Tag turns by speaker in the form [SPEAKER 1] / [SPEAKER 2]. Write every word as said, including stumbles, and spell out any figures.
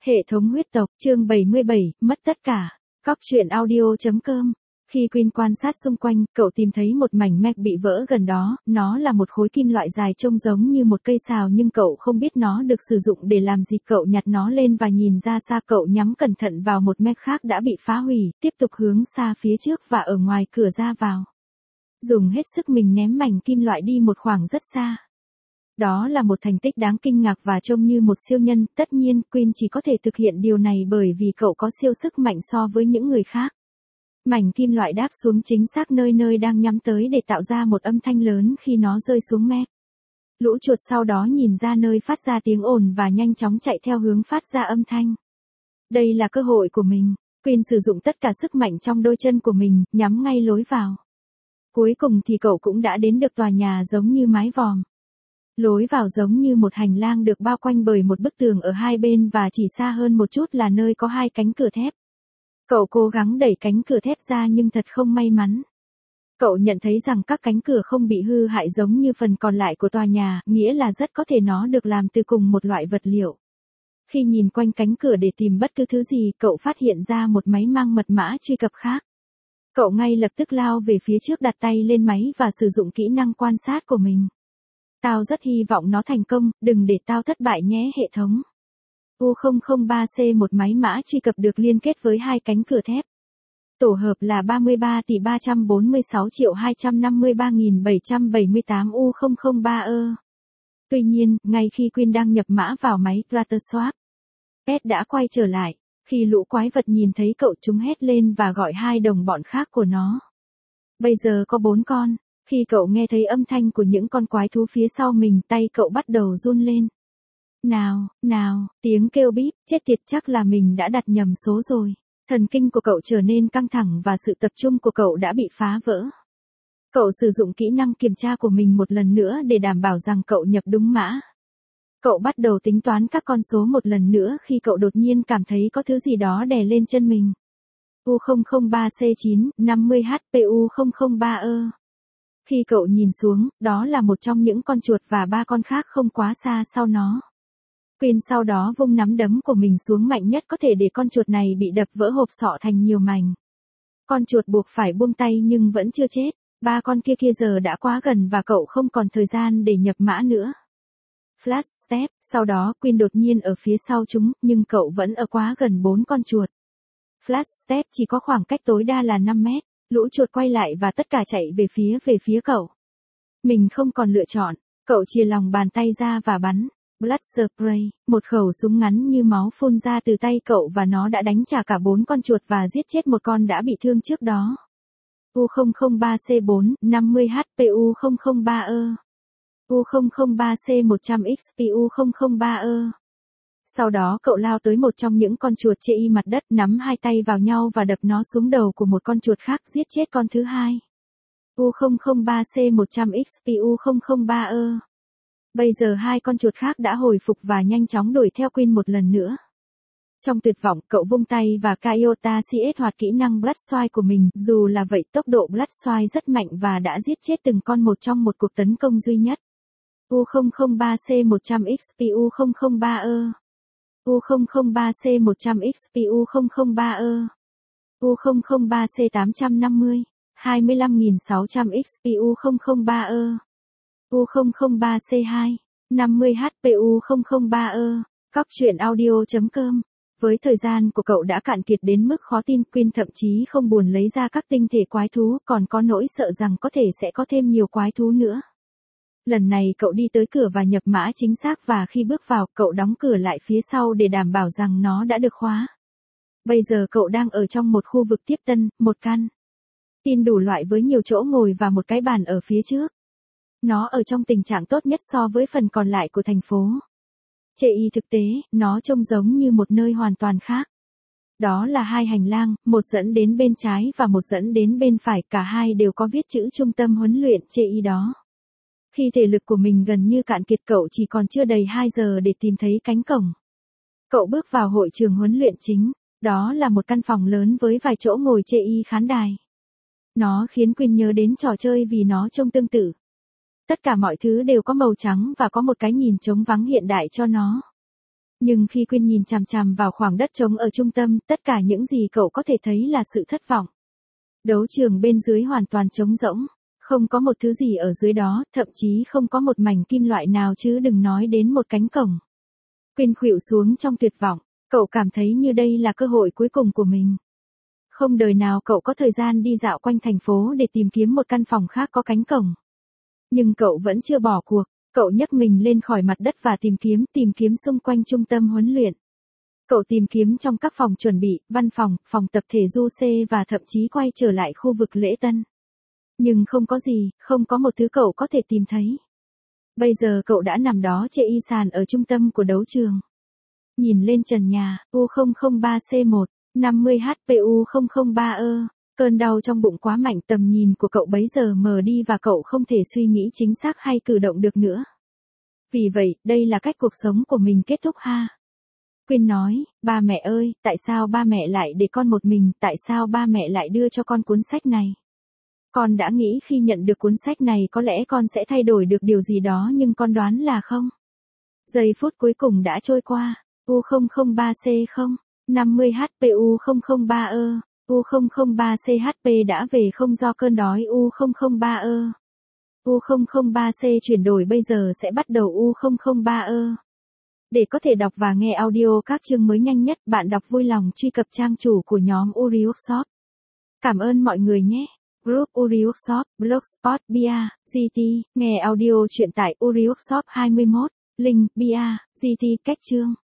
[SPEAKER 1] Hệ thống huyết tộc, chương bảy mươi bảy, mất tất cả. Cóc truyện audio.com. Khi Quyên quan sát xung quanh, cậu tìm thấy một mảnh mech bị vỡ gần đó, nó là một khối kim loại dài trông giống như một cây sào nhưng cậu không biết nó được sử dụng để làm gì. Cậu nhặt nó lên và nhìn ra xa, cậu nhắm cẩn thận vào một mech khác đã bị phá hủy, tiếp tục hướng xa phía trước và ở ngoài cửa ra vào. Dùng hết sức mình ném mảnh kim loại đi một khoảng rất xa. Đó là một thành tích đáng kinh ngạc và trông như một siêu nhân, tất nhiên Quyên chỉ có thể thực hiện điều này bởi vì cậu có siêu sức mạnh so với những người khác. Mảnh kim loại đáp xuống chính xác nơi nơi đang nhắm tới để tạo ra một âm thanh lớn khi nó rơi xuống mech. Lũ chuột sau đó nhìn ra nơi phát ra tiếng ồn và nhanh chóng chạy theo hướng phát ra âm thanh. Đây là cơ hội của mình. Quyên sử dụng tất cả sức mạnh trong đôi chân của mình, nhắm ngay lối vào. Cuối cùng thì cậu cũng đã đến được tòa nhà giống như mái vòm. Lối vào giống như một hành lang được bao quanh bởi một bức tường ở hai bên và chỉ xa hơn một chút là nơi có hai cánh cửa thép. Cậu cố gắng đẩy cánh cửa thép ra nhưng thật không may mắn. Cậu nhận thấy rằng các cánh cửa không bị hư hại giống như phần còn lại của tòa nhà, nghĩa là rất có thể nó được làm từ cùng một loại vật liệu. Khi nhìn quanh cánh cửa để tìm bất cứ thứ gì, cậu phát hiện ra một máy mang mật mã truy cập khác. Cậu ngay lập tức lao về phía trước, đặt tay lên máy và sử dụng kỹ năng quan sát của mình. Tao rất hy vọng nó thành công, đừng để tao thất bại nhé hệ thống. U không không ba C một máy mã truy cập được liên kết với hai cánh cửa thép. Tổ hợp là ba mươi ba tỷ ba trăm bốn mươi sáu triệu hai trăm năm mươi ba nghìn bảy trăm bảy mươi tám U không không ba E. Tuy nhiên, ngay khi Quyên đang nhập mã vào máy Ratterswap, Ed đã quay trở lại. Khi lũ quái vật nhìn thấy cậu, chúng hét lên và gọi hai đồng bọn khác của nó. Bây giờ có bốn con. Khi cậu nghe thấy âm thanh của những con quái thú phía sau mình, tay cậu bắt đầu run lên. Nào, nào, tiếng kêu bíp, chết tiệt, chắc là mình đã đặt nhầm số rồi. Thần kinh của cậu trở nên căng thẳng và sự tập trung của cậu đã bị phá vỡ. Cậu sử dụng kỹ năng kiểm tra của mình một lần nữa để đảm bảo rằng cậu nhập đúng mã. Cậu bắt đầu tính toán các con số một lần nữa khi cậu đột nhiên cảm thấy có thứ gì đó đè lên chân mình. U không không ba C chín, năm mươi H P U không không ba E. Khi cậu nhìn xuống, đó là một trong những con chuột và ba con khác không quá xa sau nó. Quyên sau đó vung nắm đấm của mình xuống mạnh nhất có thể để con chuột này bị đập vỡ hộp sọ thành nhiều mảnh. Con chuột buộc phải buông tay nhưng vẫn chưa chết. Ba con kia kia giờ đã quá gần và cậu không còn thời gian để nhập mã nữa. Flash step, sau đó Quyên đột nhiên ở phía sau chúng, nhưng cậu vẫn ở quá gần bốn con chuột. Flash step chỉ có khoảng cách tối đa là năm mét. Lũ chuột quay lại và tất cả chạy về phía về phía cậu. Mình không còn lựa chọn, cậu chia lòng bàn tay ra và bắn. Blood spray, một khẩu súng ngắn như máu phun ra từ tay cậu và nó đã đánh trả cả bốn con chuột và giết chết một con đã bị thương trước đó. U không không ba C bốn, năm mươi H P U không không ba E. U không không ba C một trăm X P U không không ba E. Sau đó cậu lao tới một trong những con chuột chê y mặt đất, nắm hai tay vào nhau và đập nó xuống đầu của một con chuột khác, giết chết con thứ hai. U không không ba C một trăm X P U không không ba E. Bây giờ hai con chuột khác đã hồi phục và nhanh chóng đuổi theo Quyên một lần nữa. Trong tuyệt vọng, cậu vung tay và Kaiota siết hoạt kỹ năng Bloodshine của mình, dù là vậy tốc độ Bloodshine rất mạnh và đã giết chết từng con một trong một cuộc tấn công duy nhất. U không không ba C một trăm X P U không không ba E. U không không ba C một trăm X P U không không ba E. U không không ba C tám trăm năm mươi, hai mươi lăm nghìn sáu trăm X P U không không ba E. U không không ba C hai, năm mươi H P U không không ba E. Cóc truyện audio.com. Với thời gian của cậu đã cạn kiệt đến mức khó tin, Quyên thậm chí không buồn lấy ra các tinh thể quái thú, còn có nỗi sợ rằng có thể sẽ có thêm nhiều quái thú nữa. Lần này cậu đi tới cửa và nhập mã chính xác và khi bước vào, cậu đóng cửa lại phía sau để đảm bảo rằng nó đã được khóa. Bây giờ cậu đang ở trong một khu vực tiếp tân, một căn tin đủ loại với nhiều chỗ ngồi và một cái bàn ở phía trước. Nó ở trong tình trạng tốt nhất so với phần còn lại của thành phố. Chê y thực tế, nó trông giống như một nơi hoàn toàn khác. Đó là hai hành lang, một dẫn đến bên trái và một dẫn đến bên phải, cả hai đều có viết chữ trung tâm huấn luyện chê y đó. Khi thể lực của mình gần như cạn kiệt, cậu chỉ còn chưa đầy hai giờ để tìm thấy cánh cổng. Cậu bước vào hội trường huấn luyện chính, đó là một căn phòng lớn với vài chỗ ngồi chê y khán đài. Nó khiến Quyên nhớ đến trò chơi vì nó trông tương tự. Tất cả mọi thứ đều có màu trắng và có một cái nhìn trống vắng hiện đại cho nó. Nhưng khi Quyên nhìn chằm chằm vào khoảng đất trống ở trung tâm, tất cả những gì cậu có thể thấy là sự thất vọng. Đấu trường bên dưới hoàn toàn trống rỗng, không có một thứ gì ở dưới đó, thậm chí không có một mảnh kim loại nào chứ đừng nói đến một cánh cổng. Quyên khuỵu xuống trong tuyệt vọng, cậu cảm thấy như đây là cơ hội cuối cùng của mình. Không đời nào cậu có thời gian đi dạo quanh thành phố để tìm kiếm một căn phòng khác có cánh cổng. Nhưng cậu vẫn chưa bỏ cuộc, cậu nhấc mình lên khỏi mặt đất và tìm kiếm, tìm kiếm xung quanh trung tâm huấn luyện. Cậu tìm kiếm trong các phòng chuẩn bị, văn phòng, phòng tập thể du xê và thậm chí quay trở lại khu vực lễ tân. Nhưng không có gì, không có một thứ cậu có thể tìm thấy. Bây giờ cậu đã nằm đó chệ y sàn ở trung tâm của đấu trường. Nhìn lên trần nhà, U không không ba C một, năm mươi H P U không không ba ơ. Cơn đau trong bụng quá mạnh, tầm nhìn của cậu bấy giờ mờ đi và cậu không thể suy nghĩ chính xác hay cử động được nữa. Vì vậy, đây là cách cuộc sống của mình kết thúc ha. Quyên nói, ba mẹ ơi, tại sao ba mẹ lại để con một mình, tại sao ba mẹ lại đưa cho con cuốn sách này? Con đã nghĩ khi nhận được cuốn sách này có lẽ con sẽ thay đổi được điều gì đó nhưng con đoán là không. Giây phút cuối cùng đã trôi qua, U không không ba C không, năm mươi H P U không không ba ơ, U không không ba C H P đã về không do cơn đói U không không ba ơ. U không không ba C chuyển đổi bây giờ sẽ bắt đầu U không không ba ơ. Để có thể đọc và nghe audio các chương mới nhanh nhất, bạn đọc vui lòng truy cập trang chủ của nhóm Uri Workshop. Cảm ơn mọi người nhé. Group Uri Workshop, Blogspot, bia, giê tê, nghe audio truyện tại Uri Workshop hai mươi mốt, link, bia, giê tê, cách chương.